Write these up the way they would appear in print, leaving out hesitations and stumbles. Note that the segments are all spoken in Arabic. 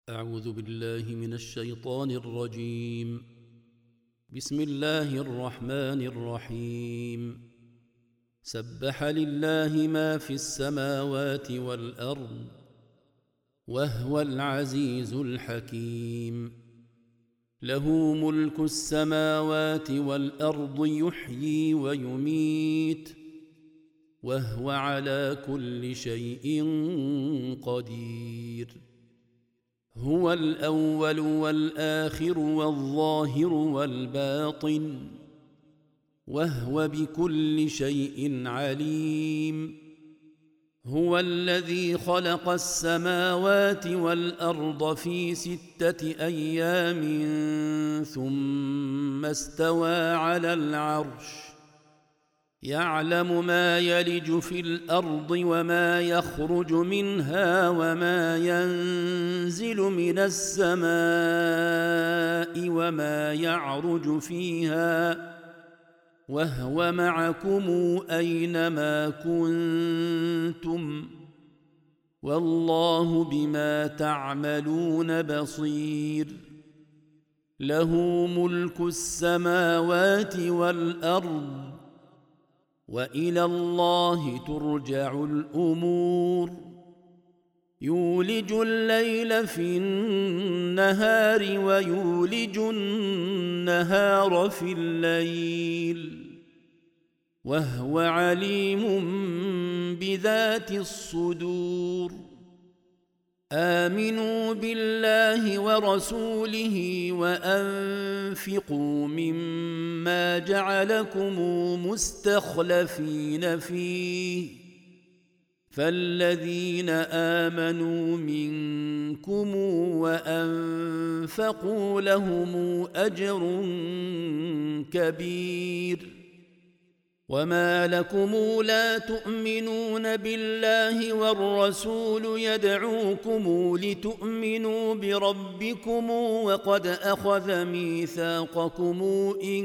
أعوذ بالله من الشيطان الرجيم. بسم الله الرحمن الرحيم. سبح لله ما في السماوات والأرض وهو العزيز الحكيم. له ملك السماوات والأرض يحيي ويميت وهو على كل شيء قدير. هو الأول والآخر والظاهر والباطن وهو بكل شيء عليم. هو الذي خلق السماوات والأرض في 6 أيام ثم استوى على العرش يعلم ما يلج في الأرض وما يخرج منها وما ينزل من السماء وما يعرج فيها وهو معكم أينما كنتم والله بما تعملون بصير. له ملك السماوات والأرض وإلى الله ترجع الأمور. يولج الليل في النهار ويولج النهار في الليل وهو عليم بذات الصدور. آمنوا بالله ورسوله وأنفقوا مما جعلكم مستخلفين فيه فالذين آمنوا منكم وأنفقوا لهم أجر كبير. وما لكم لا تؤمنون بالله والرسول يدعوكم لتؤمنوا بربكم وقد أخذ ميثاقكم إن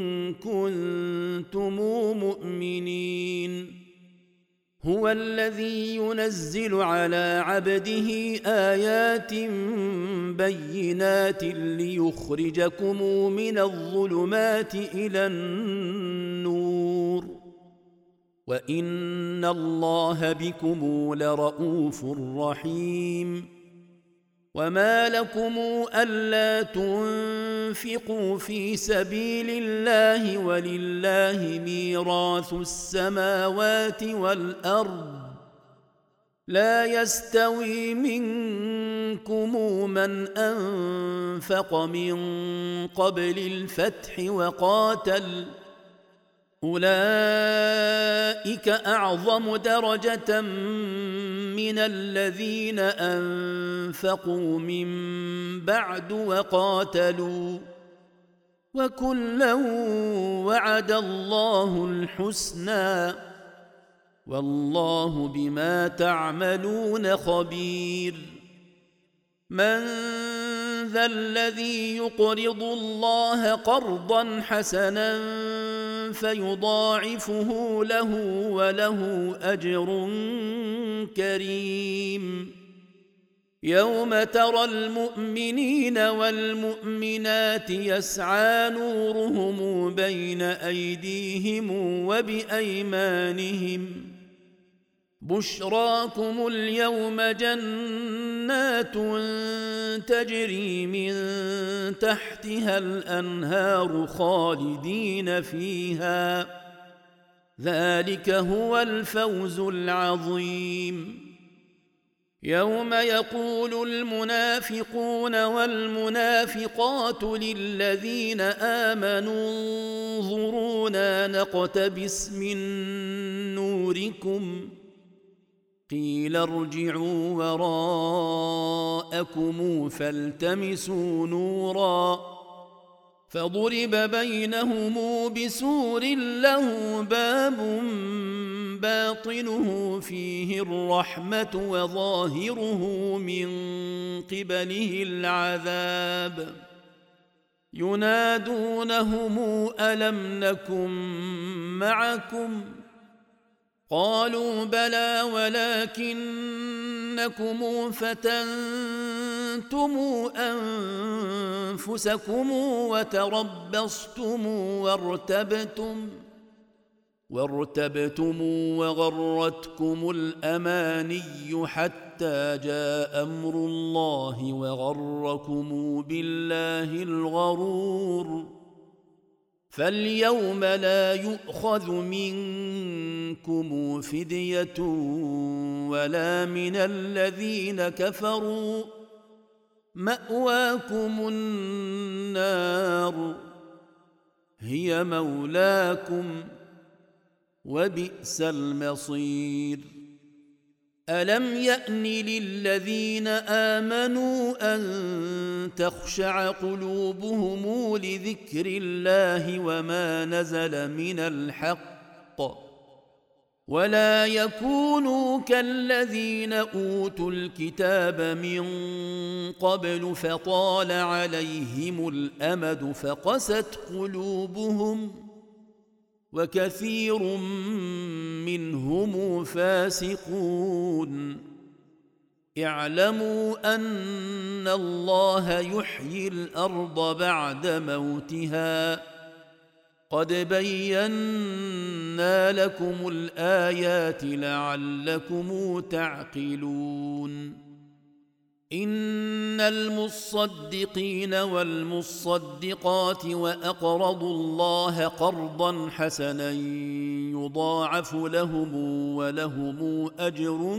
كنتم مؤمنين. هو الذي ينزل على عبده آيات بينات ليخرجكم من الظلمات إلى النور وإن الله بكم لرءوف رحيم. وما لكم ألا تنفقوا في سبيل الله ولله ميراث السماوات والأرض لا يستوي منكم من أنفق من قبل الفتح وقاتل أولئك أعظم درجة من الذين أنفقوا من بعد وقاتلوا وكلا وعد الله الحسنى والله بما تعملون خبير. من ذا الذي يقرض الله قرضا حسنا فيضاعفه له وله أجر كريم. يوم ترى المؤمنين والمؤمنات يسعى نورهم بين أيديهم وبأيمانهم بشراكم اليوم جنات تجري من تحتها الأنهار خالدين فيها ذلك هو الفوز العظيم. يوم يقول المنافقون والمنافقات للذين آمنوا انظرونا نقتبس من نوركم قيل ارجعوا وراءكم فالتمسوا نورا فضرب بينهم بسور له باب باطنه فيه الرحمة وظاهره من قبله العذاب ينادونهم ألم نكن معكم قالوا بلى ولكنكم فتنتم فتنتم أنفسكم وتربصتم وارتبتم وغرتكم الأماني حتى جاء أمر الله وغركم بالله الغرور. فاليوم لا يؤخذ منكم فدية ولا من الذين كفروا، مأواكم النار هي مولاكم وبئس المصير. ألم يأن للذين آمنوا أن تخشع قلوبهم لذكر الله وما نزل من الحق، ولا يكونوا كالذين أوتوا الكتاب من قبل فطال عليهم الأمد فقست قلوبهم وكثير منهم فاسقون. اعلموا أن الله يحيي الأرض بعد موتها، قد بينا لكم الآيات لعلكم تعقلون. إن المصدقين والمصدقات وأقرضوا الله قرضا حسنا يضاعف لهم ولهم أجر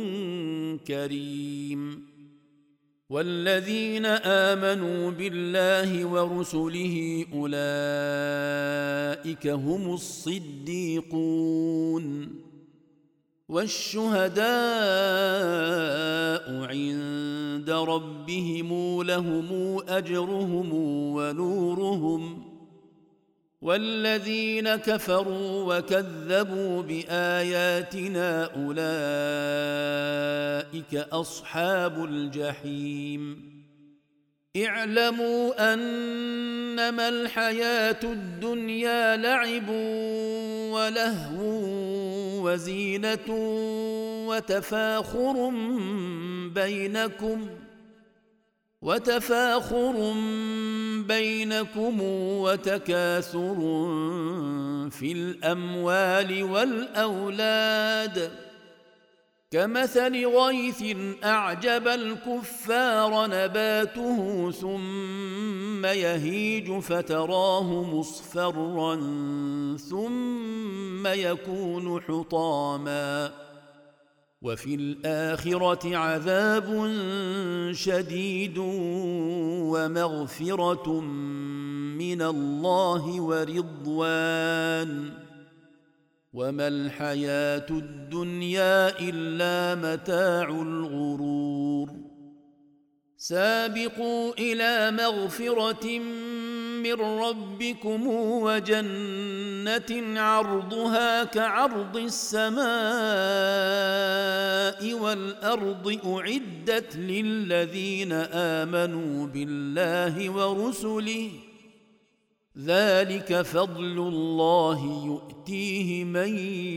كريم. والذين آمنوا بالله ورسله أولئك هم الصديقون والشهداء عند ربهم لهم أجرهم ونورهم. والذين كفروا وكذبوا بآياتنا أولئك أصحاب الجحيم. اعلموا أنما الحياة الدنيا لعب ولهو وزينة وتفاخر بينكم وتكاثر في الأموال والأولاد، كمثل غيث أعجب الكفار نباته ثم يهيج فتراه مصفرا ثم يكون حطاما، وفي الآخرة عذاب شديد ومغفرة من الله ورضوان، وما الحياة الدنيا إلا متاع الغرور. سابقوا إلى مغفرة من ربكم وجنة عرضها كعرض السماء والأرض أعدت للذين آمنوا بالله ورسله، ذلك فضل الله يؤتيه من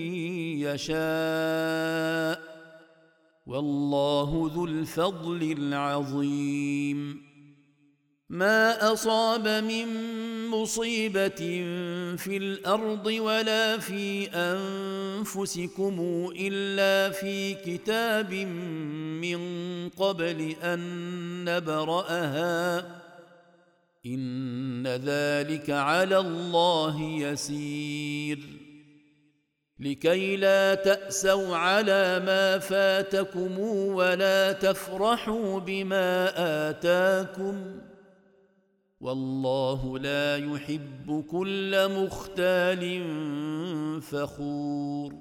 يشاء، والله ذو الفضل العظيم. ما أصاب من مصيبة في الأرض ولا في أنفسكم إلا في كتاب من قبل أن نبرأها، إن ذلك على الله يسير. لكي لا تأسوا على ما فاتكم ولا تفرحوا بما آتاكم، والله لا يحب كل مختال فخور.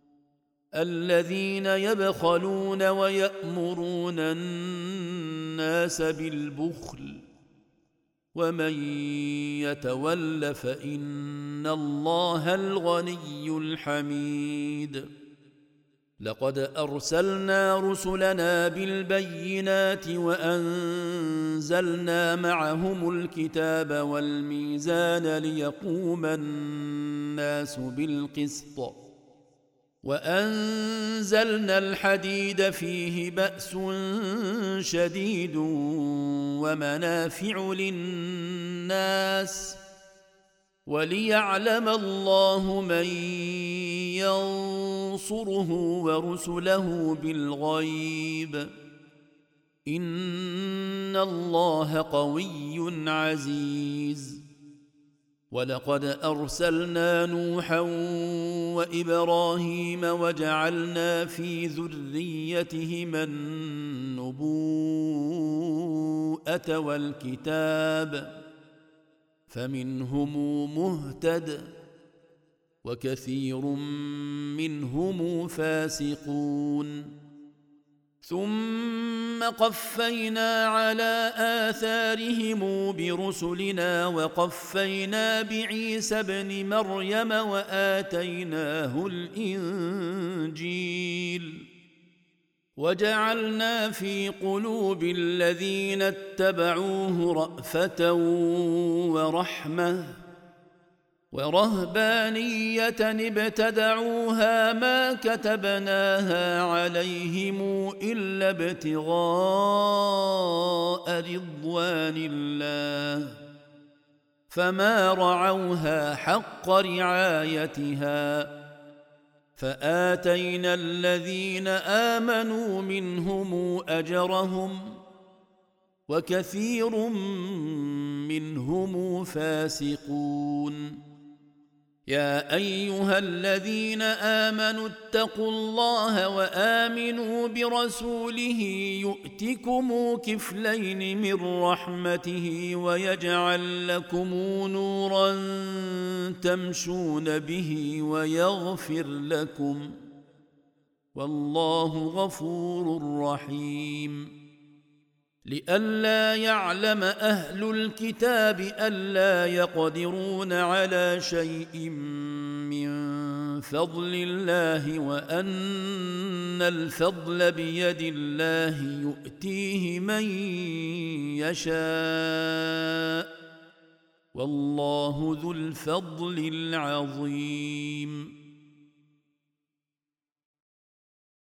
الذين يبخلون ويأمرون الناس بالبخل، ومن يتول فإن الله الغني الحميد. لقد أرسلنا رسلنا بالبينات وأنزلنا معهم الكتاب والميزان ليقوم الناس بالقسط، وأنزلنا الحديد فيه بأس شديد ومنافع للناس وليعلم الله من ينصره ورسله بالغيب إن الله قوي عزيز. ولقد أرسلنا نوحا وإبراهيم وجعلنا في ذريتهما النبوءة والكتاب فمنهم مهتد وكثير منهم فاسقون. ثم قفينا على آثارهم برسلنا وقفينا بعيسى ابن مريم وآتيناه الإنجيل وجعلنا في قلوب الذين اتبعوه رأفة ورحمة ورهبانية ابتدعوها ما كتبناها عليهم إلا ابتغاء رضوان الله فما رعوها حق رعايتها فآتينا الذين آمنوا منهم أجرهم وكثير منهم فاسقون. يا أيها الذين آمنوا اتقوا الله وآمنوا برسوله يؤتكم كفلين من رحمته ويجعل لكم نورا تمشون به ويغفر لكم والله غفور رحيم. لئلا يعلم أهل الكتاب ألا يقدرون على شيء من فضل الله وأن الفضل بيد الله يؤتيه من يشاء والله ذو الفضل العظيم.